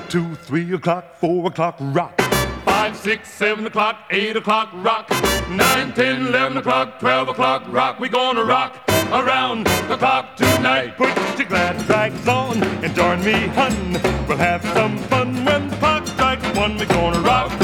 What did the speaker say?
2, 3 o'clock, 4 o'clock, rock. 5, 6, 7 o'clock, 8 o'clock, rock. 9, 10, 11 o'clock, 12 o'clock, rock. We're gonna rock around the clock tonight. Put your glad rags on and join me, hun. We'll have some fun when the clock strikes 1. We're gonna rock